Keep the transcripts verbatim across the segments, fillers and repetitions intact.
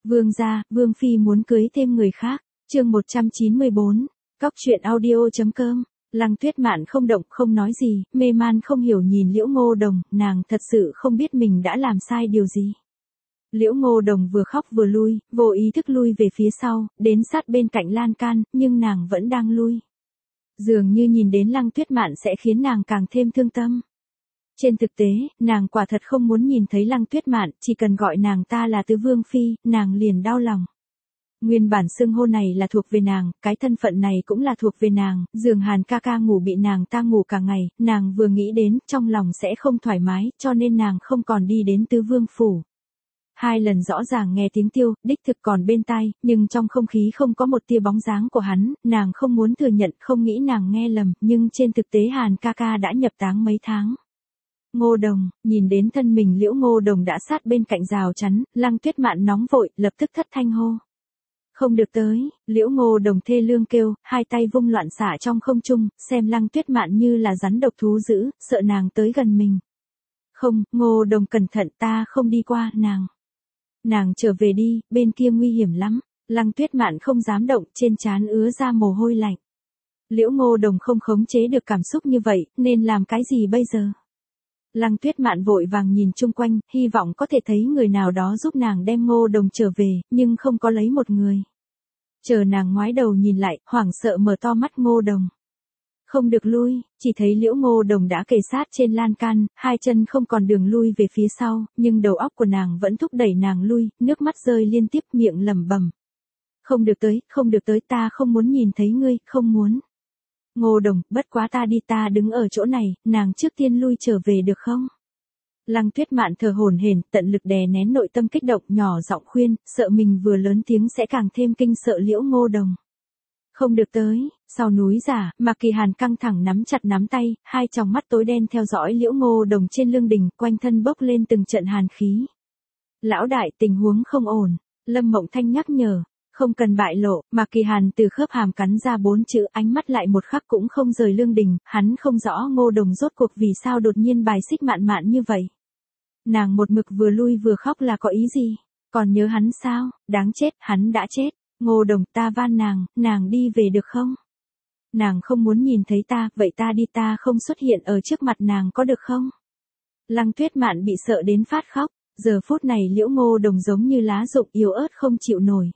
Vương gia, Vương Phi muốn cưới thêm người khác. Chương một trăm chín mươi bốn. Cóc truyện audio.com. Lăng Tuyết Mạn không động không nói gì, mê man không hiểu nhìn Liễu Ngô Đồng, nàng thật sự không biết mình đã làm sai điều gì. Liễu Ngô Đồng vừa khóc vừa lui, vô ý thức lui về phía sau, đến sát bên cạnh lan can, nhưng nàng vẫn đang lui. Dường như nhìn đến Lăng Tuyết Mạn sẽ khiến nàng càng thêm thương tâm. Trên thực tế, nàng quả thật không muốn nhìn thấy Lăng Tuyết Mạn, chỉ cần gọi nàng ta là Tứ Vương Phi, nàng liền đau lòng. Nguyên bản xưng hô này là thuộc về nàng, cái thân phận này cũng là thuộc về nàng, giường Hàn ca ca ngủ bị nàng ta ngủ cả ngày, nàng vừa nghĩ đến, trong lòng sẽ không thoải mái, cho nên nàng không còn đi đến Tứ Vương Phủ. Hai lần rõ ràng nghe tiếng Tiêu, đích thực còn bên tai, nhưng trong không khí không có một tia bóng dáng của hắn, nàng không muốn thừa nhận, không nghĩ nàng nghe lầm, nhưng trên thực tế Hàn ca ca đã nhập táng mấy tháng. Ngô Đồng, nhìn đến thân mình Liễu Ngô Đồng đã sát bên cạnh rào chắn, Lăng Tuyết Mạn nóng vội, lập tức thất thanh hô. Không được tới, Liễu Ngô Đồng thê lương kêu, hai tay vung loạn xả trong không trung, xem Lăng Tuyết Mạn như là rắn độc thú dữ, sợ nàng tới gần mình. Không, Ngô Đồng cẩn thận, ta không đi qua, nàng. Nàng trở về đi, bên kia nguy hiểm lắm. Lăng Tuyết Mạn không dám động, trên trán ứa ra mồ hôi lạnh. Liễu Ngô Đồng không khống chế được cảm xúc như vậy, nên làm cái gì bây giờ? Lăng Tuyết Mạn vội vàng nhìn chung quanh, hy vọng có thể thấy người nào đó giúp nàng đem Ngô Đồng trở về, nhưng không có lấy một người. Chờ nàng ngoái đầu nhìn lại, hoảng sợ mở to mắt Ngô Đồng. Không được lui, chỉ thấy Liễu Ngô Đồng đã kề sát trên lan can, hai chân không còn đường lui về phía sau, nhưng đầu óc của nàng vẫn thúc đẩy nàng lui, nước mắt rơi liên tiếp, miệng lẩm bẩm. Không được tới, không được tới, ta không muốn nhìn thấy ngươi, không muốn. Ngô Đồng, bất quá ta đi, ta đứng ở chỗ này, nàng trước tiên lui trở về được không? Lăng Tuyết Mạn thở hổn hển, tận lực đè nén nội tâm kích động, nhỏ giọng khuyên, sợ mình vừa lớn tiếng sẽ càng thêm kinh sợ Liễu Ngô Đồng. Không được tới, sau núi giả, Mạc Kỳ Hàn căng thẳng nắm chặt nắm tay, hai tròng mắt tối đen theo dõi Liễu Ngô Đồng trên lưng đình, quanh thân bốc lên từng trận hàn khí. Lão đại, tình huống không ổn, Lâm Mộng Thanh nhắc nhở. Không cần bại lộ, Mạc Kỳ Hàn từ khớp hàm cắn ra bốn chữ, ánh mắt lại một khắc cũng không rời lương đình, hắn không rõ Ngô Đồng rốt cuộc vì sao đột nhiên bài xích Mạn Mạn như vậy. Nàng một mực vừa lui vừa khóc là có ý gì? Còn nhớ hắn sao? Đáng chết, hắn đã chết. Ngô Đồng, ta van nàng, nàng đi về được không? Nàng không muốn nhìn thấy ta, vậy ta đi, ta không xuất hiện ở trước mặt nàng có được không? Lăng Tuyết Mạn bị sợ đến phát khóc, giờ phút này Liễu Ngô Đồng giống như lá rụng yếu ớt không chịu nổi.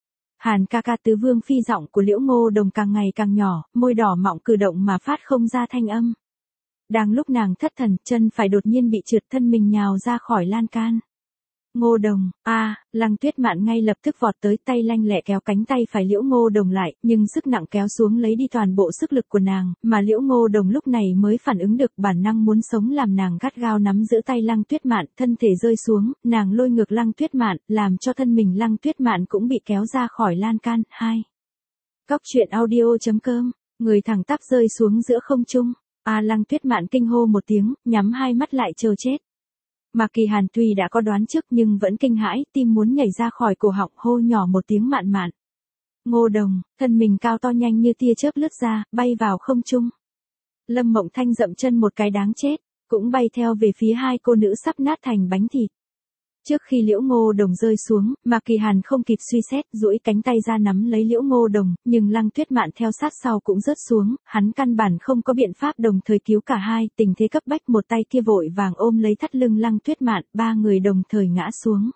Hàn ca ca, Tứ Vương Phi, giọng của Liễu Ngô Đồng càng ngày càng nhỏ, môi đỏ mọng cử động mà phát không ra thanh âm. Đang lúc nàng thất thần, chân phải đột nhiên bị trượt, thân mình nhào ra khỏi lan can. Ngô Đồng, a, à, Lăng Tuyết Mạn ngay lập tức vọt tới, tay lanh lẹ kéo cánh tay phải Liễu Ngô Đồng lại, nhưng sức nặng kéo xuống lấy đi toàn bộ sức lực của nàng, mà Liễu Ngô Đồng lúc này mới phản ứng được, bản năng muốn sống làm nàng gắt gao nắm giữ tay Lăng Tuyết Mạn, thân thể rơi xuống, nàng lôi ngược Lăng Tuyết Mạn, làm cho thân mình Lăng Tuyết Mạn cũng bị kéo ra khỏi lan can. hai. Cóc truyện audio.com, người thẳng tắp rơi xuống giữa không trung. A à, Lăng Tuyết Mạn kinh hô một tiếng, nhắm hai mắt lại chờ chết. Mạc Kỳ Hàn tuy đã có đoán trước nhưng vẫn kinh hãi, tim muốn nhảy ra khỏi cổ họng, hô nhỏ một tiếng Mạn Mạn. Ngô Đồng, thân mình cao to nhanh như tia chớp lướt ra, bay vào không trung. Lâm Mộng Thanh dậm chân một cái đáng chết, cũng bay theo về phía hai cô nữ sắp nát thành bánh thịt. Trước khi Liễu Ngô Đồng rơi xuống, Mạc Kỳ Hàn không kịp suy xét, duỗi cánh tay ra nắm lấy Liễu Ngô Đồng, nhưng Lăng Tuyết Mạn theo sát sau cũng rớt xuống, hắn căn bản không có biện pháp đồng thời cứu cả hai, tình thế cấp bách, một tay kia vội vàng ôm lấy thắt lưng Lăng Tuyết Mạn, ba người đồng thời ngã xuống.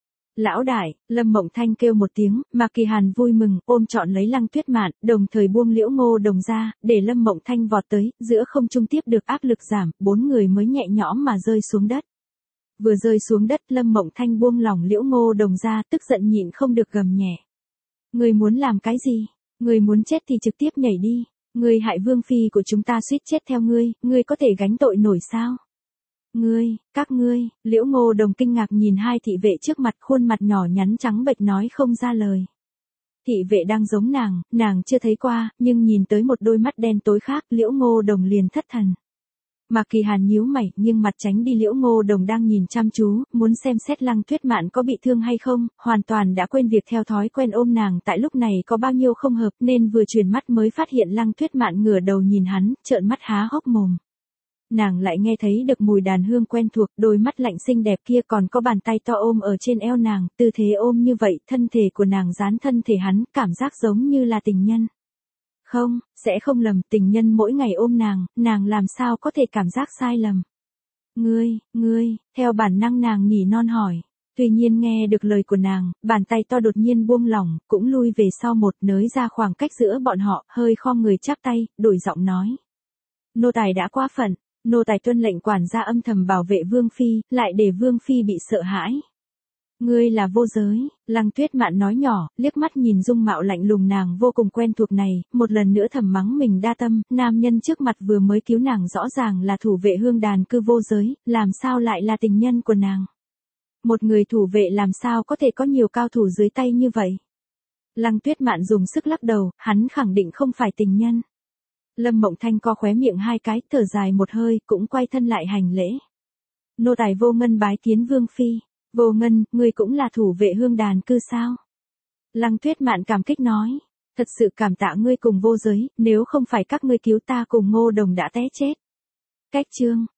Lão đại, Lâm Mộng Thanh kêu một tiếng, Mạc Kỳ Hàn vui mừng, ôm trọn lấy Lăng Tuyết Mạn, đồng thời buông Liễu Ngô Đồng ra, để Lâm Mộng Thanh vọt tới, giữa không trung tiếp được áp lực giảm, bốn người mới nhẹ nhõm mà rơi xuống đất. Vừa rơi xuống đất, Lâm Mộng Thanh buông lỏng Liễu Ngô Đồng ra, tức giận nhịn không được gầm nhẹ. Người muốn làm cái gì? Người muốn chết thì trực tiếp nhảy đi. Người hại Vương Phi của chúng ta suýt chết theo ngươi, ngươi có thể gánh tội nổi sao? Ngươi, các ngươi, Liễu Ngô Đồng kinh ngạc nhìn hai thị vệ trước mặt, khuôn mặt nhỏ nhắn trắng bệch nói không ra lời. Thị vệ đang giống nàng, nàng chưa thấy qua, nhưng nhìn tới một đôi mắt đen tối khác, Liễu Ngô Đồng liền thất thần. Mạc Kỳ Hàn nhíu mày, nhưng mặt tránh đi Liễu Ngô Đồng đang nhìn chăm chú, muốn xem xét Lăng Tuyết Mạn có bị thương hay không, hoàn toàn đã quên việc theo thói quen ôm nàng tại lúc này có bao nhiêu không hợp, nên vừa chuyển mắt mới phát hiện Lăng Tuyết Mạn ngửa đầu nhìn hắn, trợn mắt há hốc mồm. nàng lại nghe thấy được mùi đàn hương quen thuộc, đôi mắt lạnh xinh đẹp kia còn có bàn tay to ôm ở trên eo nàng, tư thế ôm như vậy, thân thể của nàng dán thân thể hắn, cảm giác giống như là tình nhân. Không, sẽ không lầm, tình nhân mỗi ngày ôm nàng, nàng làm sao có thể cảm giác sai lầm. Ngươi, ngươi, theo bản năng nàng nhỉ non hỏi. Tuy nhiên nghe được lời của nàng, bàn tay to đột nhiên buông lỏng, cũng lui về sau một nới ra khoảng cách giữa bọn họ, hơi khom người chắp tay, đổi giọng nói. Nô tài đã quá phận, nô tài tuân lệnh quản gia âm thầm bảo vệ Vương Phi, lại để Vương Phi bị sợ hãi. Ngươi là vô giới, Lăng Tuyết Mạn nói nhỏ, liếc mắt nhìn dung mạo lạnh lùng nàng vô cùng quen thuộc này, một lần nữa thầm mắng mình đa tâm, nam nhân trước mặt vừa mới cứu nàng rõ ràng là thủ vệ hương đàn cư vô giới, làm sao lại là tình nhân của nàng. Một người thủ vệ làm sao có thể có nhiều cao thủ dưới tay như vậy. Lăng Tuyết Mạn dùng sức lắc đầu, hắn khẳng định không phải tình nhân. Lâm Mộng Thanh co khóe miệng hai cái, thở dài một hơi, cũng quay thân lại hành lễ. Nô tài Vô Ngân bái kiến Vương Phi. Vô Ngân, ngươi cũng là thủ vệ hương đàn cư sao? Lăng Tuyết Mạn cảm kích nói. Thật sự cảm tạ ngươi cùng vô giới, nếu không phải các ngươi cứu ta cùng Ngô Đồng đã té chết. Cách chương.